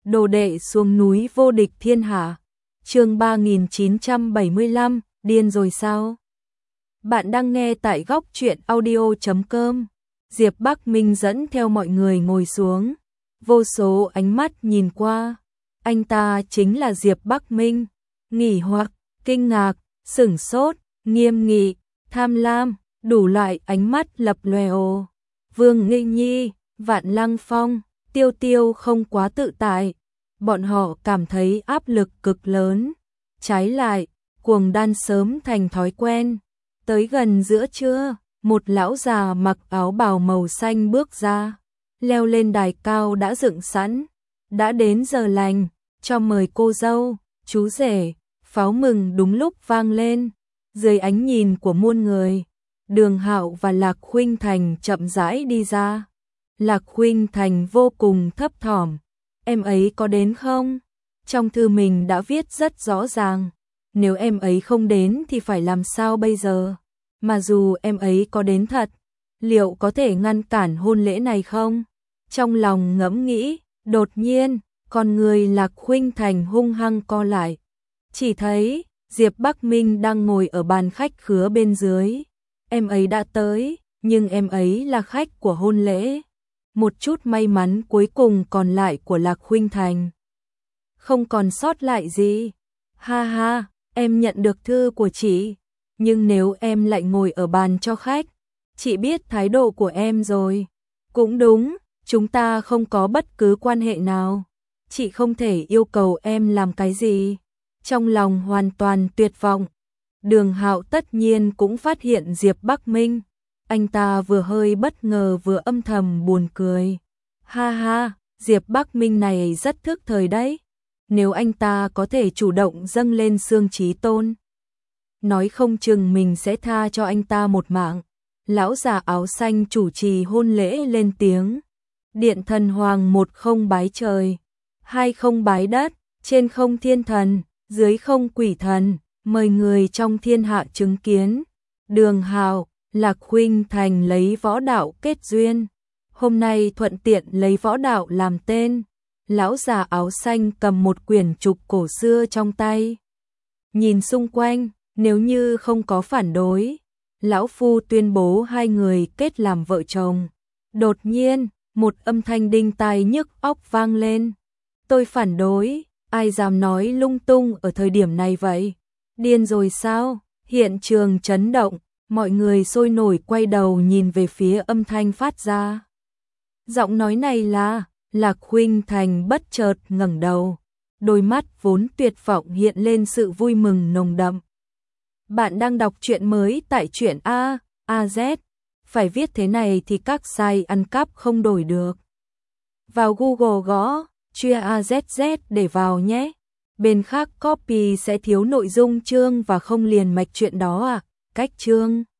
đồ đệ xuống núi vô địch thiên hạ. Chương 3975, điên rồi sao? Bạn đang nghe tại góc truyện audio.com. Diệp Bắc Minh dẫn theo mọi người ngồi xuống, vô số ánh mắt nhìn qua. Anh ta chính là Diệp Bắc Minh, nghỉ hoặc, kinh ngạc, sửng sốt, nghiêm nghị, tham lam, đủ loại ánh mắt lập lòe. Vương Nghinh Nhi, Vạn Lăng Phong, Tiêu Tiêu không quá tự tại, bọn họ cảm thấy áp lực cực lớn. Trái lại, cuồng đan sớm thành thói quen. Tới gần giữa trưa, một lão già mặc áo bào màu xanh bước ra, leo lên đài cao đã dựng sẵn. Đã đến giờ lành, cho mời cô dâu, chú rể. Pháo mừng đúng lúc vang lên, dưới ánh nhìn của muôn người. Đường Hạo và Lạc Khuynh Thành chậm rãi đi ra. Lạc Khuynh Thành vô cùng thấp thỏm, em ấy có đến không? Trong thư mình đã viết rất rõ ràng, nếu em ấy không đến thì phải làm sao bây giờ? Mà dù em ấy có đến thật, liệu có thể ngăn cản hôn lễ này không? Trong lòng ngẫm nghĩ, đột nhiên, con người Lạc Khuynh Thành hung hăng co lại. Chỉ thấy, Diệp Bắc Minh đang ngồi ở bàn khách khứa bên dưới. Em ấy đã tới, nhưng em ấy là khách của hôn lễ. Một chút may mắn cuối cùng còn lại của Lạc Khuynh Thành. Không còn sót lại gì. Ha ha, em nhận được thư của chị. Nhưng nếu em lại ngồi ở bàn cho khách, chị biết thái độ của em rồi. Cũng đúng, chúng ta không có bất cứ quan hệ nào. Chị không thể yêu cầu em làm cái gì. Trong lòng hoàn toàn tuyệt vọng. Đường Hạo tất nhiên cũng phát hiện Diệp Bắc Minh. Anh ta vừa hơi bất ngờ vừa âm thầm buồn cười. Ha ha, Diệp Bắc Minh này rất thức thời đấy. Nếu anh ta có thể chủ động dâng lên xương chí tôn, nói không chừng mình sẽ tha cho anh ta một mạng. Lão già áo xanh chủ trì hôn lễ lên tiếng. Điện thần hoàng, một không bái trời, hai không bái đất, trên không thiên thần, dưới không quỷ thần, mời người trong thiên hạ chứng kiến. Đường Hạo, Lạc Khuynh Thành lấy võ đạo kết duyên. Hôm nay thuận tiện lấy võ đạo làm tên. Lão già áo xanh cầm một quyển trục cổ xưa trong tay. Nhìn xung quanh, nếu như không có phản đối, lão phu tuyên bố hai người kết làm vợ chồng. Đột nhiên, một âm thanh đinh tai nhức óc vang lên. Tôi phản đối, ai dám nói lung tung ở thời điểm này vậy? Điên rồi sao? Hiện trường chấn động, mọi người sôi nổi quay đầu nhìn về phía âm thanh phát ra. Giọng nói này là... Lạc Khuynh Thành bất chợt ngẩng đầu, đôi mắt vốn tuyệt vọng hiện lên sự vui mừng nồng đậm. Bạn đang đọc truyện mới tại truyện AZ, phải viết thế này thì các site ăn cắp không đổi được. Vào Google gõ Truyện AZZ để vào nhé. Bên khác copy sẽ thiếu nội dung chương và không liền mạch truyện đó à. Cách chương